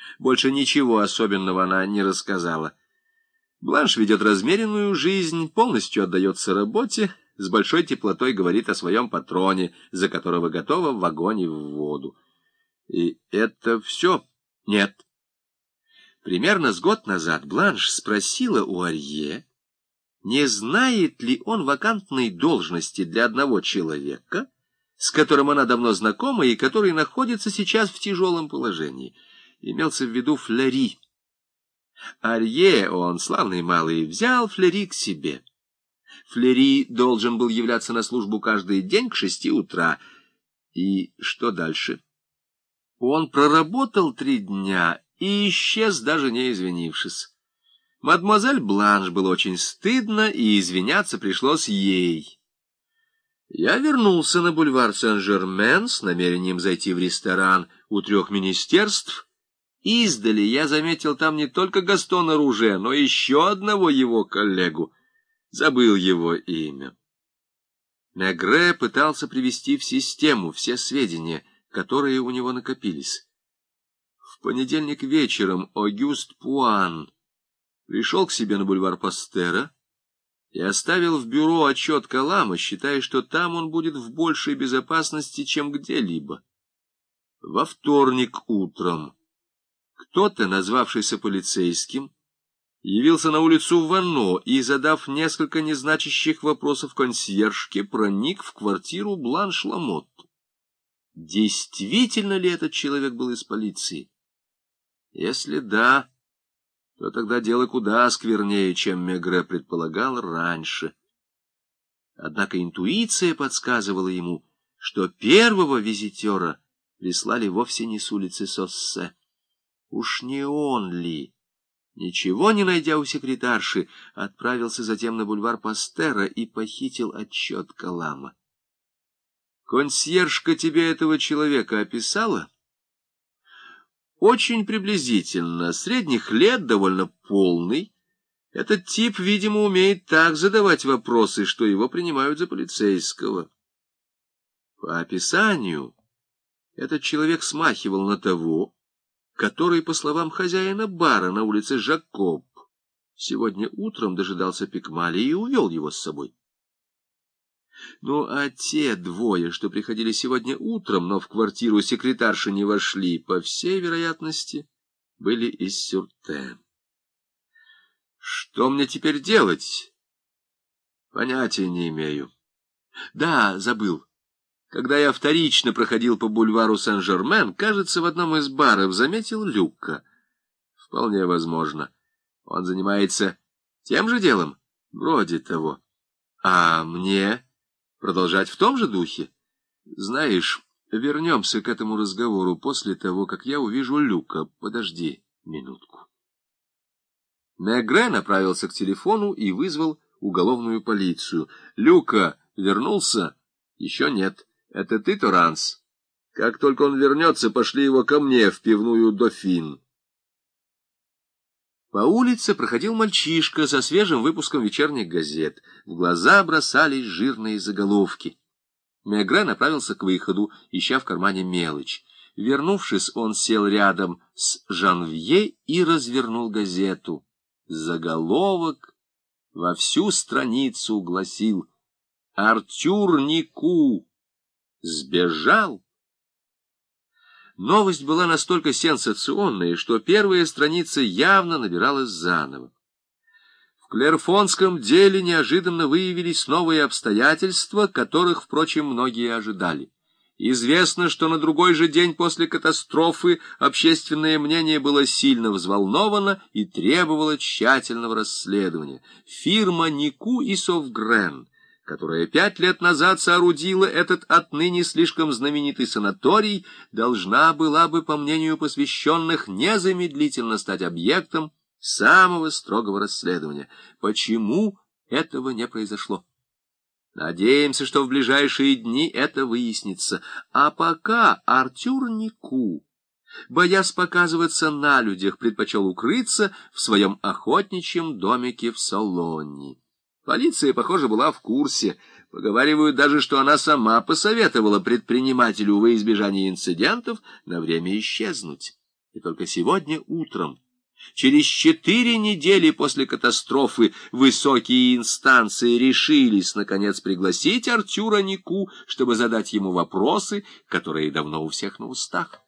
Больше ничего особенного она не рассказала. Бланш ведет размеренную жизнь, полностью отдается работе, с большой теплотой говорит о своем патроне, за которого готова в огонь и в воду. И это все? Нет. Примерно с год назад Бланш спросила у Арье, не знает ли он вакантной должности для одного человека, с которым она давно знакома и который находится сейчас в тяжелом положении. Имелся в виду Флери. Арье, он, славный малый, взял Флери к себе. Флери должен был являться на службу каждый день к 6 утра. И что дальше? Он проработал 3 дня и исчез, даже не извинившись. Мадемуазель Бланш было очень стыдно, и извиняться пришлось ей. Я вернулся на бульвар Сен-Жермен с намерением зайти в ресторан у 3 министерств. Издали я заметил там не только Гастона Руже, но еще одного его коллегу. Забыл его имя. Мегре пытался привести в систему все сведения, которые у него накопились. В понедельник вечером Огюст Пуан пришел к себе на бульвар Пастера и оставил в бюро отчет Калама, считая, что там он будет в большей безопасности, чем где-либо. Во вторник утром кто-то, назвавшийся полицейским, явился на улицу Вано и, задав несколько незначащих вопросов консьержке, проник в квартиру Бланш Ламотт. Действительно ли этот человек был из полиции? Если да, то тогда дело куда сквернее, чем Мегре предполагал раньше. Однако интуиция подсказывала ему, что первого визитера прислали вовсе не с улицы Соссе. Уж не он ли, ничего не найдя у секретарши, отправился затем на бульвар Пастера и похитил отчет Калама? Консьержка тебе этого человека описала? Очень приблизительно, средних лет, довольно полный. Этот тип, видимо, умеет так задавать вопросы, что его принимают за полицейского. По описанию, этот человек смахивал на того, который, по словам хозяина бара на улице Жакоб, сегодня утром дожидался Пикмали и увел его с собой. Ну, а те двое, что приходили сегодня утром, но в квартиру секретарши не вошли, по всей вероятности, были из Сюрте. Что мне теперь делать? Понятия не имею. Да, забыл. Когда я вторично проходил по бульвару Сен-Жермен, кажется, в одном из баров заметил Люка. Вполне возможно. Он занимается тем же делом? Вроде того. А мне продолжать в том же духе? Знаешь, вернемся к этому разговору после того, как я увижу Люка. Подожди минутку. Мегре направился к телефону и вызвал уголовную полицию. Люка вернулся? Еще нет. Это ты, Торанс? Как только он вернется, пошли его ко мне в пивную «Дофин». По улице проходил мальчишка со свежим выпуском вечерних газет. В глаза бросались жирные заголовки. Мегре направился к выходу, ища в кармане мелочь. Вернувшись, он сел рядом с Жанвье и развернул газету. Заголовок во всю страницу гласил: «Артюр Нику сбежал». Новость была настолько сенсационной, что первая страница явно набиралась заново. В Клерфонском деле неожиданно выявились новые обстоятельства, которых, впрочем, многие ожидали. Известно, что на другой же день после катастрофы общественное мнение было сильно взволновано и требовало тщательного расследования. Фирма Нику и Совгрен, которая 5 лет назад соорудила этот отныне слишком знаменитый санаторий, должна была бы, по мнению посвященных, незамедлительно стать объектом самого строгого расследования. Почему этого не произошло? Надеемся, что в ближайшие дни это выяснится. А пока Артюр Нику, боясь показываться на людях, предпочел укрыться в своем охотничьем домике в Солонне. Полиция, похоже, была в курсе. Поговаривают даже, что она сама посоветовала предпринимателю во избежание инцидентов на время исчезнуть. И только сегодня утром, через 4 недели после катастрофы, высокие инстанции решились, наконец, пригласить Артюра Нику, чтобы задать ему вопросы, которые давно у всех на устах.